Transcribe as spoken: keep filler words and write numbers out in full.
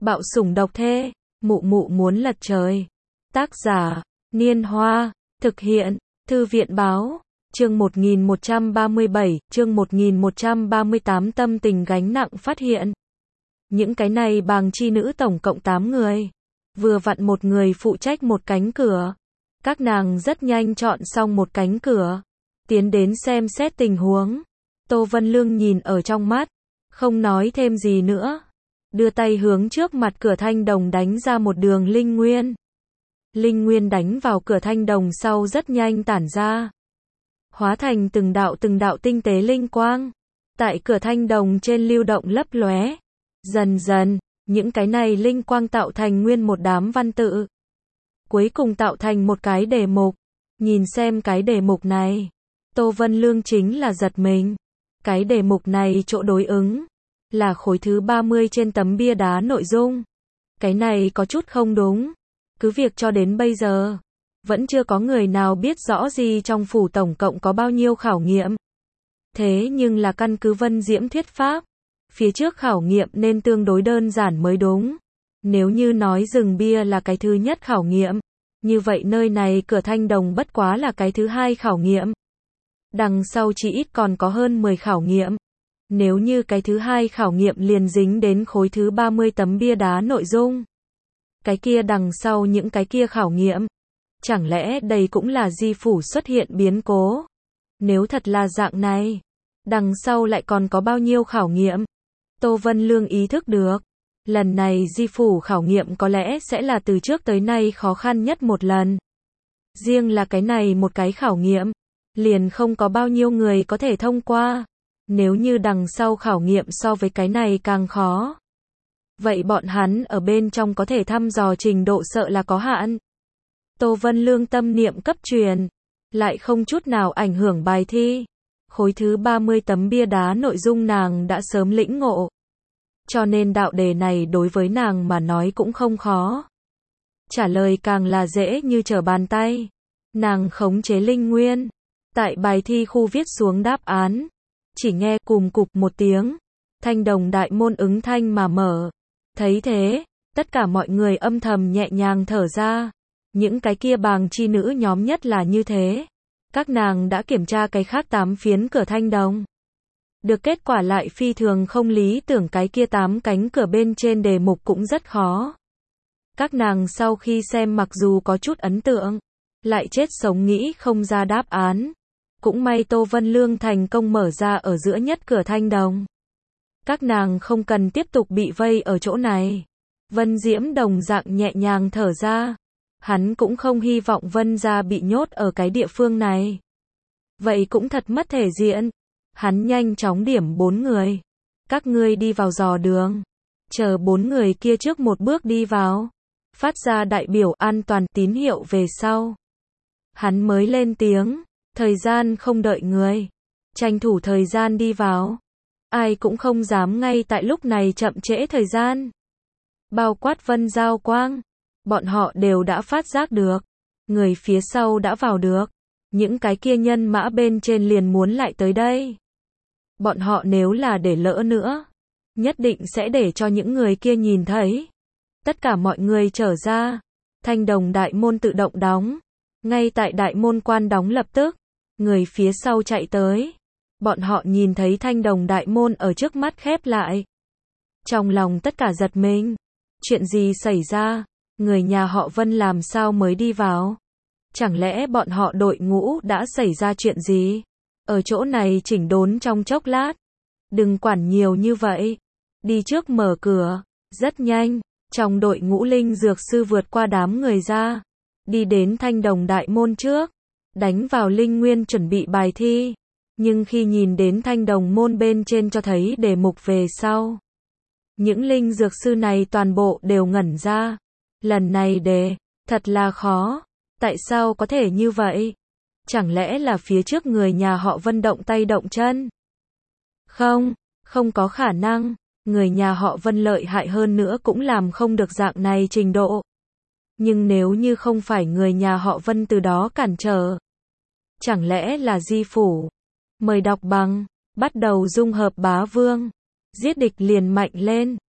Bạo sủng độc thê, mụ mụ muốn lật trời. Tác giả, Niên Hoa, thực hiện, Thư viện Báo, chương một nghìn một trăm ba mươi bảy, chương một nghìn một trăm ba mươi tám tâm tình gánh nặng phát hiện. Những cái này bàng chi nữ tổng cộng tám người. Vừa vặn một người phụ trách một cánh cửa. Các nàng rất nhanh chọn xong một cánh cửa. Tiến đến xem xét tình huống. Tô Vân Lương nhìn ở trong mắt. Không nói thêm gì nữa. Đưa tay hướng trước mặt cửa thanh đồng đánh ra một đường linh nguyên. Linh nguyên đánh vào cửa thanh đồng sau rất nhanh tản ra. Hóa thành từng đạo từng đạo tinh tế linh quang. Tại cửa thanh đồng trên lưu động lấp lóe. Dần dần, những cái này linh quang tạo thành nguyên một đám văn tự. Cuối cùng tạo thành một cái đề mục. Nhìn xem cái đề mục này. Tô Vân Lương chính là giật mình. Cái đề mục này chỗ đối ứng. Là khối thứ ba mươi trên tấm bia đá nội dung. Cái này có chút không đúng. Cứ việc cho đến bây giờ. Vẫn chưa có người nào biết rõ gì trong phủ tổng cộng có bao nhiêu khảo nghiệm. Thế nhưng là căn cứ Vân Diễm thuyết pháp. Phía trước khảo nghiệm nên tương đối đơn giản mới đúng. Nếu như nói rừng bia là cái thứ nhất khảo nghiệm. Như vậy nơi này cửa thanh đồng bất quá là cái thứ hai khảo nghiệm. Đằng sau chỉ ít còn có hơn mười khảo nghiệm. Nếu như cái thứ hai khảo nghiệm liền dính đến khối thứ ba mươi tấm bia đá nội dung. Cái kia đằng sau những cái kia khảo nghiệm. Chẳng lẽ đây cũng là di phủ xuất hiện biến cố? Nếu thật là dạng này. Đằng sau lại còn có bao nhiêu khảo nghiệm? Tô Vân Lương ý thức được. Lần này di phủ khảo nghiệm có lẽ sẽ là từ trước tới nay khó khăn nhất một lần. Riêng là cái này một cái khảo nghiệm. Liền không có bao nhiêu người có thể thông qua. Nếu như đằng sau khảo nghiệm so với cái này càng khó. Vậy bọn hắn ở bên trong có thể thăm dò trình độ sợ là có hạn. Tô Vân Lương tâm niệm cấp truyền. Lại không chút nào ảnh hưởng bài thi. Khối thứ ba mươi tấm bia đá nội dung nàng đã sớm lĩnh ngộ. Cho nên đạo đề này đối với nàng mà nói cũng không khó. Trả lời càng là dễ như trở bàn tay. Nàng khống chế linh nguyên. Tại bài thi khu viết xuống đáp án. Chỉ nghe cùm cục một tiếng. Thanh đồng đại môn ứng thanh mà mở. Thấy thế, tất cả mọi người âm thầm nhẹ nhàng thở ra. Những cái kia bàng chi nữ nhóm nhất là như thế. Các nàng đã kiểm tra cái khác tám phiến cửa thanh đồng. Được kết quả lại phi thường không lý tưởng cái kia tám cánh cửa bên trên đề mục cũng rất khó. Các nàng sau khi xem mặc dù có chút ấn tượng. Lại chết sống nghĩ không ra đáp án. Cũng may Tô Vân Lương thành công mở ra ở giữa nhất cửa thanh đồng. Các nàng không cần tiếp tục bị vây ở chỗ này. Vân Diễm đồng dạng nhẹ nhàng thở ra. Hắn cũng không hy vọng Vân gia bị nhốt ở cái địa phương này. Vậy cũng thật mất thể diện. Hắn nhanh chóng điểm bốn người. Các ngươi đi vào dò đường. Chờ bốn người kia trước một bước đi vào. Phát ra đại biểu an toàn tín hiệu về sau. Hắn mới lên tiếng. Thời gian không đợi người. Tranh thủ thời gian đi vào. Ai cũng không dám ngay tại lúc này chậm trễ thời gian. Bao quát Vân Giao Quang. Bọn họ đều đã phát giác được. Người phía sau đã vào được. Những cái kia nhân mã bên trên liền muốn lại tới đây. Bọn họ nếu là để lỡ nữa. Nhất định sẽ để cho những người kia nhìn thấy. Tất cả mọi người trở ra. Thanh đồng đại môn tự động đóng. Ngay tại đại môn quan đóng lập tức. Người phía sau chạy tới. Bọn họ nhìn thấy thanh đồng đại môn ở trước mắt khép lại. Trong lòng tất cả giật mình. Chuyện gì xảy ra? Người nhà họ Vân làm sao mới đi vào? Chẳng lẽ bọn họ đội ngũ đã xảy ra chuyện gì? Ở chỗ này chỉnh đốn trong chốc lát. Đừng quản nhiều như vậy. Đi trước mở cửa. Rất nhanh. Trong đội ngũ linh dược sư vượt qua đám người ra. Đi đến thanh đồng đại môn trước. Đánh vào linh nguyên chuẩn bị bài thi. Nhưng khi nhìn đến thanh đồng môn bên trên cho thấy đề mục về sau. Những linh dược sư này toàn bộ đều ngẩn ra. Lần này đề, thật là khó. Tại sao có thể như vậy? Chẳng lẽ là phía trước người nhà họ Vân động tay động chân? Không, không có khả năng. Người nhà họ Vân lợi hại hơn nữa cũng làm không được dạng này trình độ. Nhưng nếu như không phải người nhà họ Vân từ đó cản trở. Chẳng lẽ là di phủ? Mời đọc bằng, bắt đầu dung hợp bá vương. Giết địch liền mạnh lên.